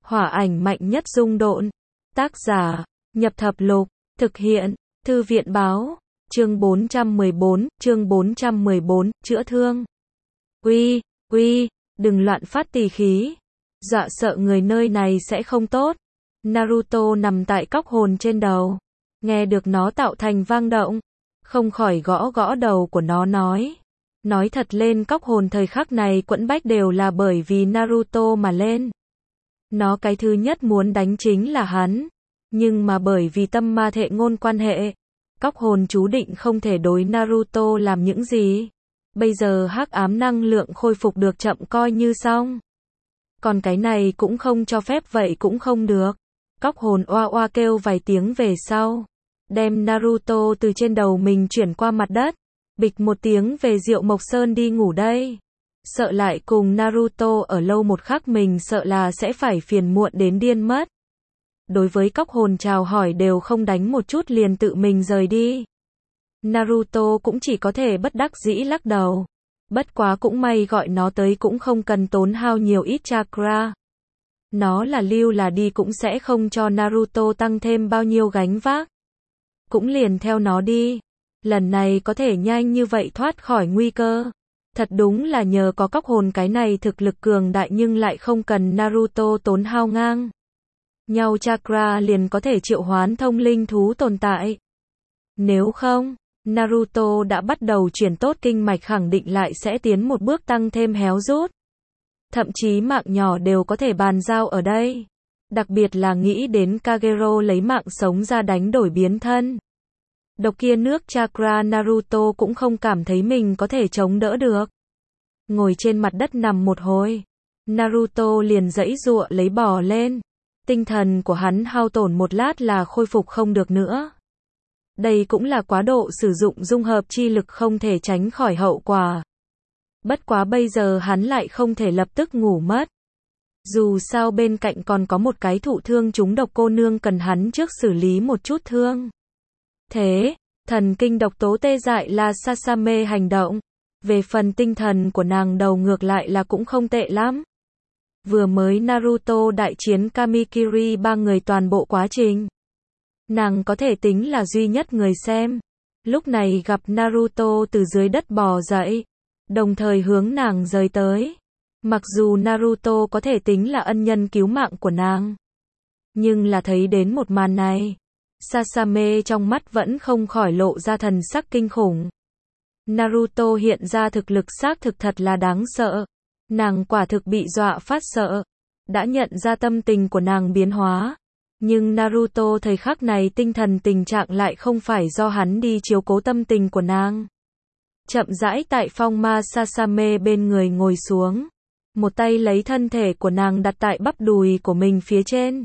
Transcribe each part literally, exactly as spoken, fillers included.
Hỏa ảnh mạnh nhất dung độn. Tác giả, Nhập Thập Lục. Thực hiện, Thư viện báo. Chương bốn trăm mười bốn, chương bốn trăm mười bốn, chữa thương. Uy, uy, đừng loạn phát tỳ khí. Dọa sợ người nơi này sẽ không tốt. Naruto nằm tại cóc hồn trên đầu. Nghe được nó tạo thành vang động. Không khỏi gõ gõ đầu của nó nói. Nói thật lên cóc hồn thời khắc này quẫn bách đều là bởi vì Naruto mà lên. Nó cái thứ nhất muốn đánh chính là hắn. Nhưng mà bởi vì tâm ma thệ ngôn quan hệ, cóc hồn chú định không thể đối Naruto làm những gì. Bây giờ hắc ám năng lượng khôi phục được chậm coi như xong. Còn cái này cũng không cho phép vậy cũng không được. Cóc hồn oa oa kêu vài tiếng về sau. Đem Naruto từ trên đầu mình chuyển qua mặt đất. Bịch một tiếng về Diệu Mộc Sơn đi ngủ đây. Sợ lại cùng Naruto ở lâu một khắc mình sợ là sẽ phải phiền muộn đến điên mất. Đối với cóc hồn chào hỏi đều không đánh một chút liền tự mình rời đi. Naruto cũng chỉ có thể bất đắc dĩ lắc đầu. Bất quá cũng may gọi nó tới cũng không cần tốn hao nhiều ít chakra. Nó là lưu là đi cũng sẽ không cho Naruto tăng thêm bao nhiêu gánh vác. Cũng liền theo nó đi. Lần này có thể nhanh như vậy thoát khỏi nguy cơ. Thật đúng là nhờ có cóc hồn cái này thực lực cường đại nhưng lại không cần Naruto tốn hao ngang. Nhau chakra liền có thể triệu hoán thông linh thú tồn tại. Nếu không, Naruto đã bắt đầu chuyển tốt kinh mạch khẳng định lại sẽ tiến một bước tăng thêm héo rút. Thậm chí mạng nhỏ đều có thể bàn giao ở đây. Đặc biệt là nghĩ đến Kagero lấy mạng sống ra đánh đổi biến thân. Độc kia nước chakra Naruto cũng không cảm thấy mình có thể chống đỡ được. Ngồi trên mặt đất nằm một hồi. Naruto liền giãy giụa lấy bò lên. Tinh thần của hắn hao tổn một lát là khôi phục không được nữa. Đây cũng là quá độ sử dụng dung hợp chi lực không thể tránh khỏi hậu quả. Bất quá bây giờ hắn lại không thể lập tức ngủ mất. Dù sao bên cạnh còn có một cái thụ thương trúng độc cô nương cần hắn trước xử lý một chút thương. Thế, thần kinh độc tố tê dại là Sasame hành động. Về phần tinh thần của nàng đầu ngược lại là cũng không tệ lắm. Vừa mới Naruto đại chiến Kamikiri ba người toàn bộ quá trình. Nàng có thể tính là duy nhất người xem. Lúc này gặp Naruto từ dưới đất bò dậy. Đồng thời hướng nàng rời tới. Mặc dù Naruto có thể tính là ân nhân cứu mạng của nàng. Nhưng là thấy đến một màn này. Sasame trong mắt vẫn không khỏi lộ ra thần sắc kinh khủng. Naruto hiện ra thực lực xác thực thật là đáng sợ. Nàng quả thực bị dọa phát sợ. Đã nhận ra tâm tình của nàng biến hóa. Nhưng Naruto thời khắc này tinh thần tình trạng lại không phải do hắn đi chiếu cố tâm tình của nàng. Chậm rãi tại phong ma Sasame bên người ngồi xuống. Một tay lấy thân thể của nàng đặt tại bắp đùi của mình phía trên.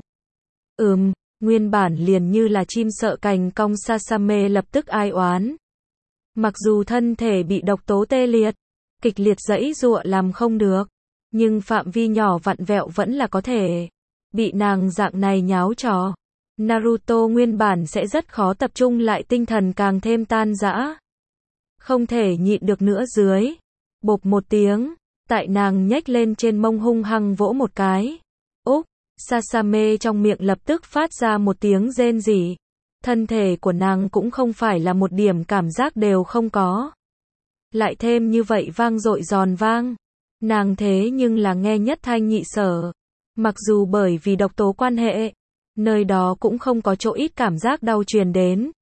Ừm, nguyên bản liền như là chim sợ cành cong Sasame lập tức ai oán. Mặc dù thân thể bị độc tố tê liệt, kịch liệt giãy giụa làm không được, nhưng phạm vi nhỏ vặn vẹo vẫn là có thể. Bị nàng dạng này nháo trò, Naruto nguyên bản sẽ rất khó tập trung lại tinh thần càng thêm tan rã. Không thể nhịn được nữa dưới. Bộp một tiếng, tại nàng nhếch lên trên mông hung hăng vỗ một cái. Úc, Sasame trong miệng lập tức phát ra một tiếng rên rỉ. Thân thể của nàng cũng không phải là một điểm cảm giác đều không có. Lại thêm như vậy vang dội giòn vang. Nàng thế nhưng là nghe nhất thanh nhị sở. Mặc dù bởi vì độc tố quan hệ, nơi đó cũng không có chỗ ít cảm giác đau truyền đến.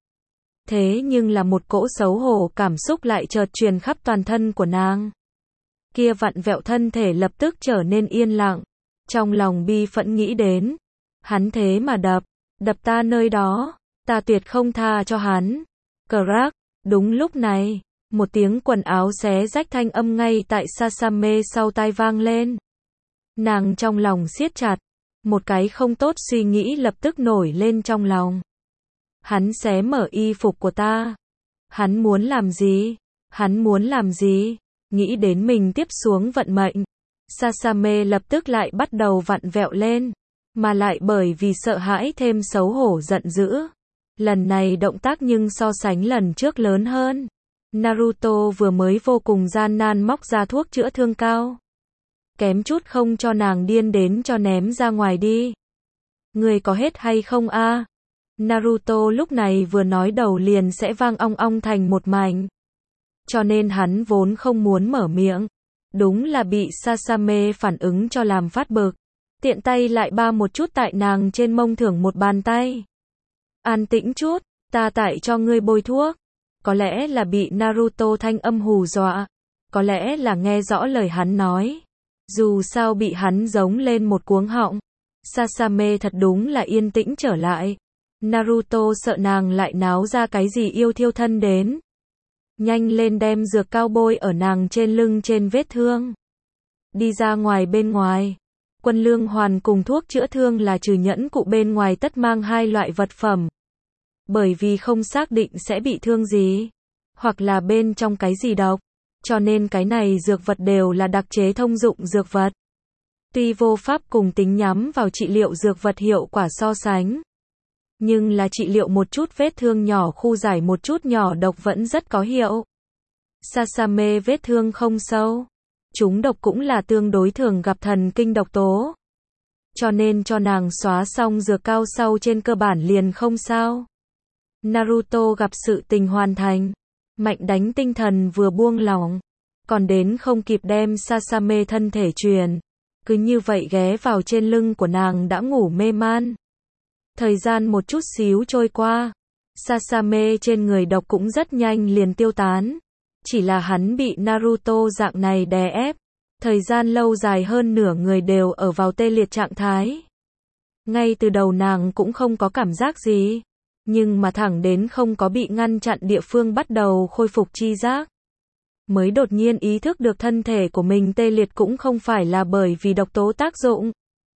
Thế nhưng là một cỗ xấu hổ cảm xúc lại chợt truyền khắp toàn thân của nàng. Kia vặn vẹo thân thể lập tức trở nên yên lặng. Trong lòng bi phẫn nghĩ đến. Hắn thế mà đập, đập ta nơi đó, ta tuyệt không tha cho hắn. Crack, đúng lúc này, một tiếng quần áo xé rách thanh âm ngay tại Sasame sau tai vang lên. Nàng trong lòng siết chặt, một cái không tốt suy nghĩ lập tức nổi lên trong lòng. Hắn xé mở y phục của ta. Hắn muốn làm gì? Hắn muốn làm gì? Nghĩ đến mình tiếp xuống vận mệnh. Sasame lập tức lại bắt đầu vặn vẹo lên. Mà lại bởi vì sợ hãi thêm xấu hổ giận dữ. Lần này động tác nhưng so sánh lần trước lớn hơn. Naruto vừa mới vô cùng gian nan móc ra thuốc chữa thương cao kém chút không cho nàng điên đến cho ném ra ngoài đi. Người có hết hay không a? Naruto lúc này vừa nói đầu liền sẽ vang ong ong thành một mảnh. Cho nên hắn vốn không muốn mở miệng. Đúng là bị Sasame phản ứng cho làm phát bực. Tiện tay lại ba một chút tại nàng trên mông thưởng một bàn tay. An tĩnh chút, ta tại cho ngươi bôi thuốc. Có lẽ là bị Naruto thanh âm hù dọa. Có lẽ là nghe rõ lời hắn nói. Dù sao bị hắn giống lên một cuống họng. Sasame thật đúng là yên tĩnh trở lại. Naruto sợ nàng lại náo ra cái gì yêu thiêu thân đến. Nhanh lên đem dược cao bôi ở nàng trên lưng trên vết thương. Đi ra ngoài bên ngoài. Quân lương hoàn cùng thuốc chữa thương là trừ nhẫn cụ bên ngoài tất mang hai loại vật phẩm. Bởi vì không xác định sẽ bị thương gì. Hoặc là bên trong cái gì độc. Cho nên cái này dược vật đều là đặc chế thông dụng dược vật. Tuy vô pháp cùng tính nhắm vào trị liệu dược vật hiệu quả so sánh. Nhưng là trị liệu một chút vết thương nhỏ khu giải một chút nhỏ độc vẫn rất có hiệu. Sasame vết thương không sâu. Chúng độc cũng là tương đối thường gặp thần kinh độc tố. Cho nên cho nàng xóa xong dược cao sau trên cơ bản liền không sao. Naruto gặp sự tình hoàn thành. Mạnh đánh tinh thần vừa buông lỏng. Còn đến không kịp đem Sasame thân thể truyền. Cứ như vậy ghé vào trên lưng của nàng đã ngủ mê man. Thời gian một chút xíu trôi qua. Sasame trên người độc cũng rất nhanh liền tiêu tán. Chỉ là hắn bị Naruto dạng này đè ép. Thời gian lâu dài hơn nửa người đều ở vào tê liệt trạng thái. Ngay từ đầu nàng cũng không có cảm giác gì. Nhưng mà thẳng đến không có bị ngăn chặn địa phương bắt đầu khôi phục chi giác. Mới đột nhiên ý thức được thân thể của mình tê liệt cũng không phải là bởi vì độc tố tác dụng.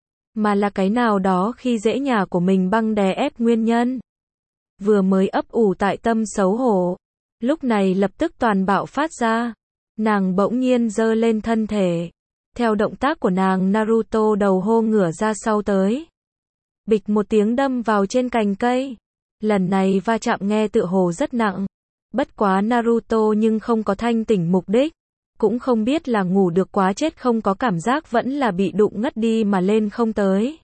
Mà là cái nào đó khi dễ nhà của mình băng đè ép nguyên nhân. Vừa mới ấp ủ tại tâm xấu hổ. Lúc này lập tức toàn bạo phát ra. Nàng bỗng nhiên giơ lên thân thể. Theo động tác của nàng Naruto đầu hô ngửa ra sau tới. Bịch một tiếng đâm vào trên cành cây. Lần này va chạm nghe tựa hồ rất nặng. Bất quá Naruto nhưng không có thanh tỉnh mục đích. Cũng không biết là ngủ được quá chết không có cảm giác vẫn là bị đụng ngất đi mà lên không tới.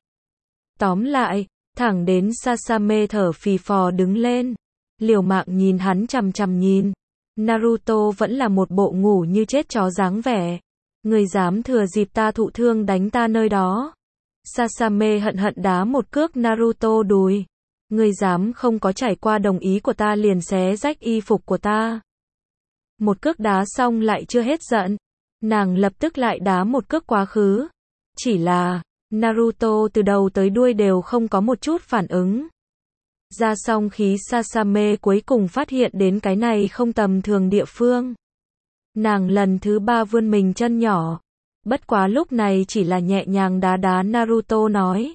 Tóm lại, thẳng đến Sasame thở phì phò đứng lên. Liều mạng nhìn hắn chằm chằm nhìn. Naruto vẫn là một bộ ngủ như chết chó dáng vẻ. Người dám thừa dịp ta thụ thương đánh ta nơi đó. Sasame hận hận đá một cước Naruto đùi. Người dám không có trải qua đồng ý của ta liền xé rách y phục của ta. Một cước đá xong lại chưa hết giận. Nàng lập tức lại đá một cước quá khứ. Chỉ là, Naruto từ đầu tới đuôi đều không có một chút phản ứng. Ra xong khí Sasame cuối cùng phát hiện đến cái này không tầm thường địa phương. Nàng lần thứ ba vươn mình chân nhỏ. Bất quá lúc này chỉ là nhẹ nhàng đá đá Naruto nói.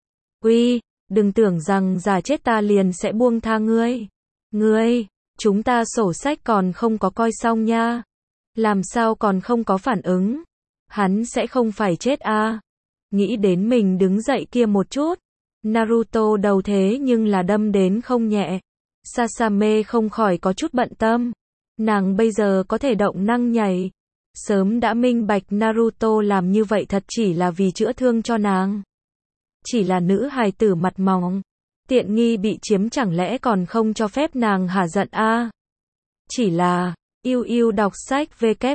Uy, đừng tưởng rằng giả chết ta liền sẽ buông tha ngươi. Ngươi, chúng ta sổ sách còn không có coi xong nha. Làm sao còn không có phản ứng? Hắn sẽ không phải chết à? Nghĩ đến mình đứng dậy kia một chút. Naruto đầu thế nhưng là đâm đến không nhẹ. Sasame không khỏi có chút bận tâm. Nàng bây giờ có thể động năng nhảy. Sớm đã minh bạch Naruto làm như vậy thật chỉ là vì chữa thương cho nàng. Chỉ là nữ hài tử mặt mỏng. Tiện nghi bị chiếm chẳng lẽ còn không cho phép nàng hả giận a? À? Chỉ là, yêu yêu đọc sách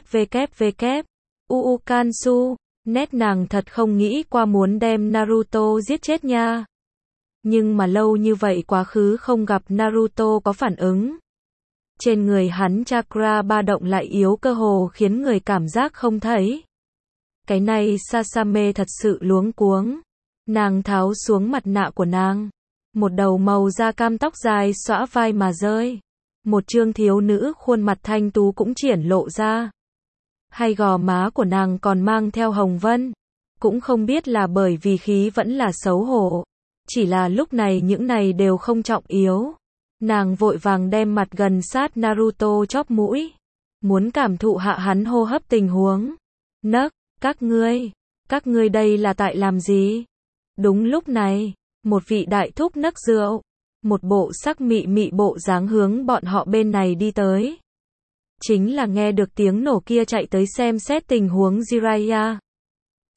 www. Uu Kansu, nét nàng thật không nghĩ qua muốn đem Naruto giết chết nha. Nhưng mà lâu như vậy quá khứ không gặp Naruto có phản ứng. Trên người hắn chakra ba động lại yếu cơ hồ khiến người cảm giác không thấy. Cái này Sasame thật sự luống cuống. Nàng tháo xuống mặt nạ của nàng. Một đầu màu da cam tóc dài xõa vai mà rơi. Một trương thiếu nữ khuôn mặt thanh tú cũng triển lộ ra. Hai gò má của nàng còn mang theo hồng vân. Cũng không biết là bởi vì khí vẫn là xấu hổ. Chỉ là lúc này những này đều không trọng yếu. Nàng vội vàng đem mặt gần sát Naruto chóp mũi. Muốn cảm thụ hạ hắn hô hấp tình huống. Nấc, các ngươi, các ngươi đây là tại làm gì? Đúng lúc này, một vị đại thúc nấc rượu. Một bộ sắc mị mị bộ dáng hướng bọn họ bên này đi tới. Chính là nghe được tiếng nổ kia chạy tới xem xét tình huống Jiraiya.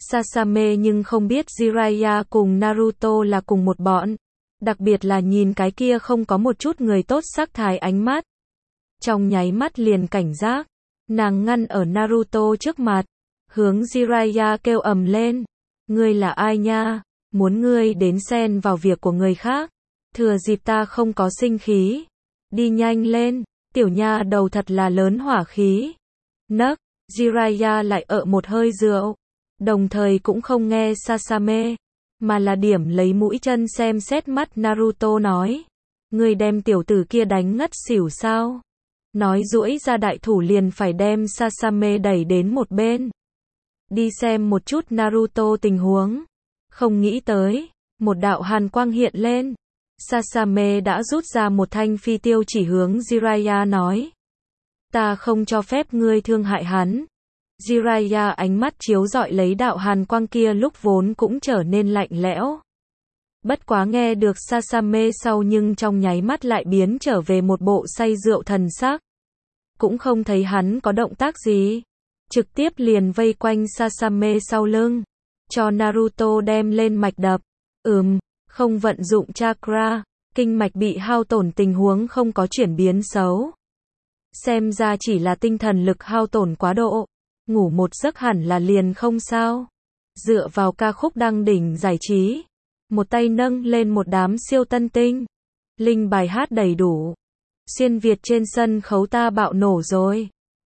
Sasame nhưng không biết Jiraiya cùng Naruto là cùng một bọn. Đặc biệt là nhìn cái kia không có một chút người tốt sắc thái ánh mắt. Trong nháy mắt liền cảnh giác. Nàng ngăn ở Naruto trước mặt. Hướng Jiraiya kêu ầm lên. Ngươi là ai nha? Muốn ngươi đến xen vào việc của người khác. Thừa dịp ta không có sinh khí. Đi nhanh lên. Tiểu nha đầu thật là lớn hỏa khí. Nấc. Jiraiya lại ợ một hơi rượu. Đồng thời cũng không nghe Sasame. Mà là điểm lấy mũi chân xem xét mắt Naruto nói. Ngươi đem tiểu tử kia đánh ngất xỉu sao? Nói duỗi ra đại thủ liền phải đem Sasame đẩy đến một bên. Đi xem một chút Naruto tình huống. Không nghĩ tới, một đạo hàn quang hiện lên. Sasame đã rút ra một thanh phi tiêu chỉ hướng Jiraiya nói. Ta không cho phép ngươi thương hại hắn. Jiraiya ánh mắt chiếu rọi lấy đạo hàn quang kia lúc vốn cũng trở nên lạnh lẽo. Bất quá nghe được Sasame sau nhưng trong nháy mắt lại biến trở về một bộ say rượu thần sắc. Cũng không thấy hắn có động tác gì. Trực tiếp liền vây quanh Sasame sau lưng. Cho Naruto đem lên mạch đập. Ừm, không vận dụng chakra. Kinh mạch bị hao tổn tình huống không có chuyển biến xấu. Xem ra chỉ là tinh thần lực hao tổn quá độ. Ngủ một giấc hẳn là liền không sao. Dựa vào ca khúc đăng đỉnh giải trí. Một tay nâng lên một đám siêu tân tinh. Linh bài hát đầy đủ. Xuyên Việt trên sân khấu ta bạo nổ rồi.